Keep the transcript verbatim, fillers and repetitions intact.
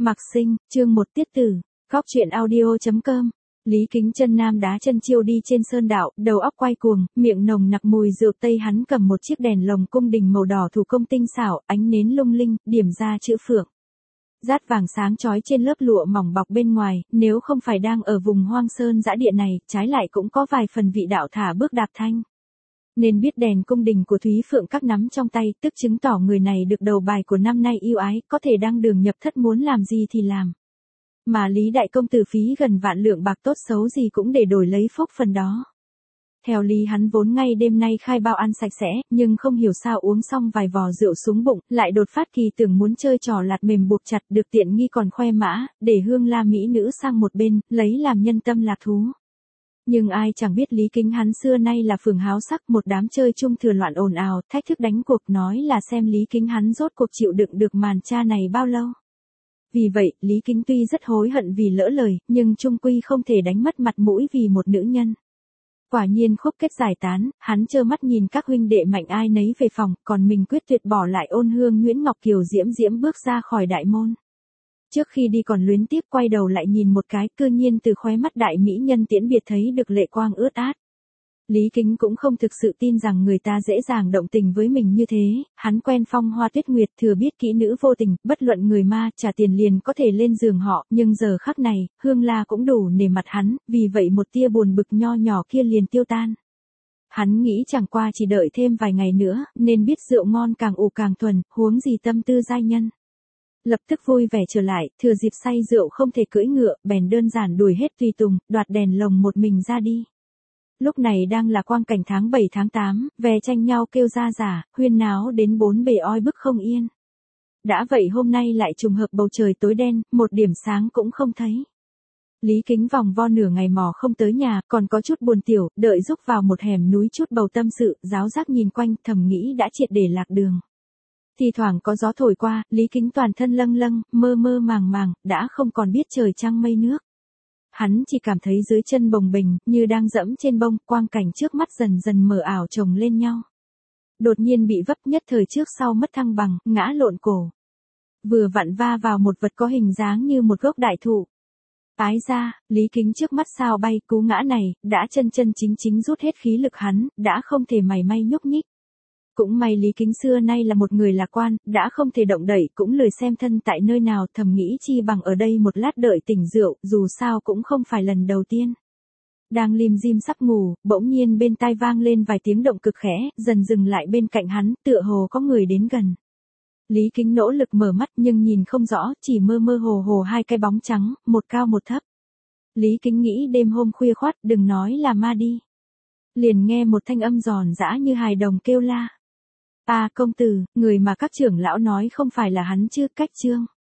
Mạc Sinh, chương một tiết tử, góc truyện audio.com. Lý Kính chân nam đá chân chiêu đi trên sơn đạo, đầu óc quay cuồng, miệng nồng nặc mùi rượu tây, hắn cầm một chiếc đèn lồng cung đình màu đỏ thủ công tinh xảo, ánh nến lung linh, điểm ra chữ phượng. Rát vàng sáng chói trên lớp lụa mỏng bọc bên ngoài, nếu không phải đang ở vùng hoang sơn dã địa này, trái lại cũng có vài phần vị đạo thả bước đạp thanh. Nên biết đèn cung đình của Thúy Phượng các nắm trong tay, tức chứng tỏ người này được đầu bài của năm nay yêu ái, có thể đăng đường nhập thất, muốn làm gì thì làm. Mà Lý đại công tử phí gần vạn lượng bạc tốt xấu gì cũng để đổi lấy phúc phần đó. Theo lý hắn vốn ngay đêm nay khai bao ăn sạch sẽ, nhưng không hiểu sao uống xong vài vò rượu xuống bụng, lại đột phát kỳ tưởng muốn chơi trò lạt mềm buộc chặt, được tiện nghi còn khoe mã, để hương la mỹ nữ sang một bên, lấy làm nhân tâm lạc thú. Nhưng ai chẳng biết Lý Kính hắn xưa nay là phường háo sắc, một đám chơi chung thừa loạn ồn ào, thách thức đánh cuộc, nói là xem Lý Kính hắn rốt cuộc chịu đựng được màn tra này bao lâu. Vì vậy, Lý Kính tuy rất hối hận vì lỡ lời, nhưng chung quy không thể đánh mất mặt mũi vì một nữ nhân. Quả nhiên khúc kết giải tán, hắn trơ mắt nhìn các huynh đệ mạnh ai nấy về phòng, còn mình quyết tuyệt bỏ lại Ôn Hương Nguyễn Ngọc Kiều diễm diễm bước ra khỏi đại môn. Trước khi đi còn luyến tiếc quay đầu lại nhìn một cái, cư nhiên từ khóe mắt đại mỹ nhân tiễn biệt thấy được lệ quang ướt át. Lý Kính cũng không thực sự tin rằng người ta dễ dàng động tình với mình như thế, hắn quen Phong Hoa Tuyết Nguyệt, thừa biết kỹ nữ vô tình, bất luận người ma, trả tiền liền có thể lên giường họ, nhưng giờ khắc này, Hương La cũng đủ nể mặt hắn, vì vậy một tia buồn bực nho nhỏ kia liền tiêu tan. Hắn nghĩ chẳng qua chỉ đợi thêm vài ngày nữa, nên biết rượu ngon càng ủ càng thuần, huống gì tâm tư giai nhân. Lập tức vui vẻ trở lại, thừa dịp say rượu không thể cưỡi ngựa, bèn đơn giản đuổi hết tùy tùng, đoạt đèn lồng một mình ra đi. Lúc này đang là quang cảnh tháng bảy tháng tám, ve tranh nhau kêu ra giả, huyên náo đến bốn bề oi bức không yên. Đã vậy hôm nay lại trùng hợp bầu trời tối đen, một điểm sáng cũng không thấy. Lý Kính vòng vo nửa ngày mò không tới nhà, còn có chút buồn tiểu, đợi rúc vào một hẻm núi chút bầu tâm sự, giáo giác nhìn quanh, thầm nghĩ đã triệt để lạc đường. Thì thoảng có gió thổi qua, Lý Kính toàn thân lâng lâng, mơ mơ màng màng, đã không còn biết trời trăng mây nước. Hắn chỉ cảm thấy dưới chân bồng bềnh, như đang dẫm trên bông, quang cảnh trước mắt dần dần mờ ảo chồng lên nhau. Đột nhiên bị vấp, nhất thời trước sau mất thăng bằng, ngã lộn cổ. Vừa vặn va vào một vật có hình dáng như một gốc đại thụ. Ái ra, Lý Kính trước mắt sao bay, cú ngã này, đã chân chân chính chính rút hết khí lực hắn, đã không thể mảy may nhúc nhích. Cũng may Lý Kính xưa nay là một người lạc quan, đã không thể động đậy, cũng lười xem thân tại nơi nào, thầm nghĩ chi bằng ở đây một lát đợi tỉnh rượu, dù sao cũng không phải lần đầu tiên. Đang lim dim sắp ngủ, bỗng nhiên bên tai vang lên vài tiếng động cực khẽ, dần dừng lại bên cạnh hắn, tựa hồ có người đến gần. Lý Kính nỗ lực mở mắt nhưng nhìn không rõ, chỉ mơ mơ hồ hồ hai cái bóng trắng, một cao một thấp. Lý Kính nghĩ đêm hôm khuya khoắt, đừng nói là ma đi. Liền nghe một thanh âm giòn giã như hài đồng kêu la. À công tử, người mà các trưởng lão nói không phải là hắn chứ, Cách Trương.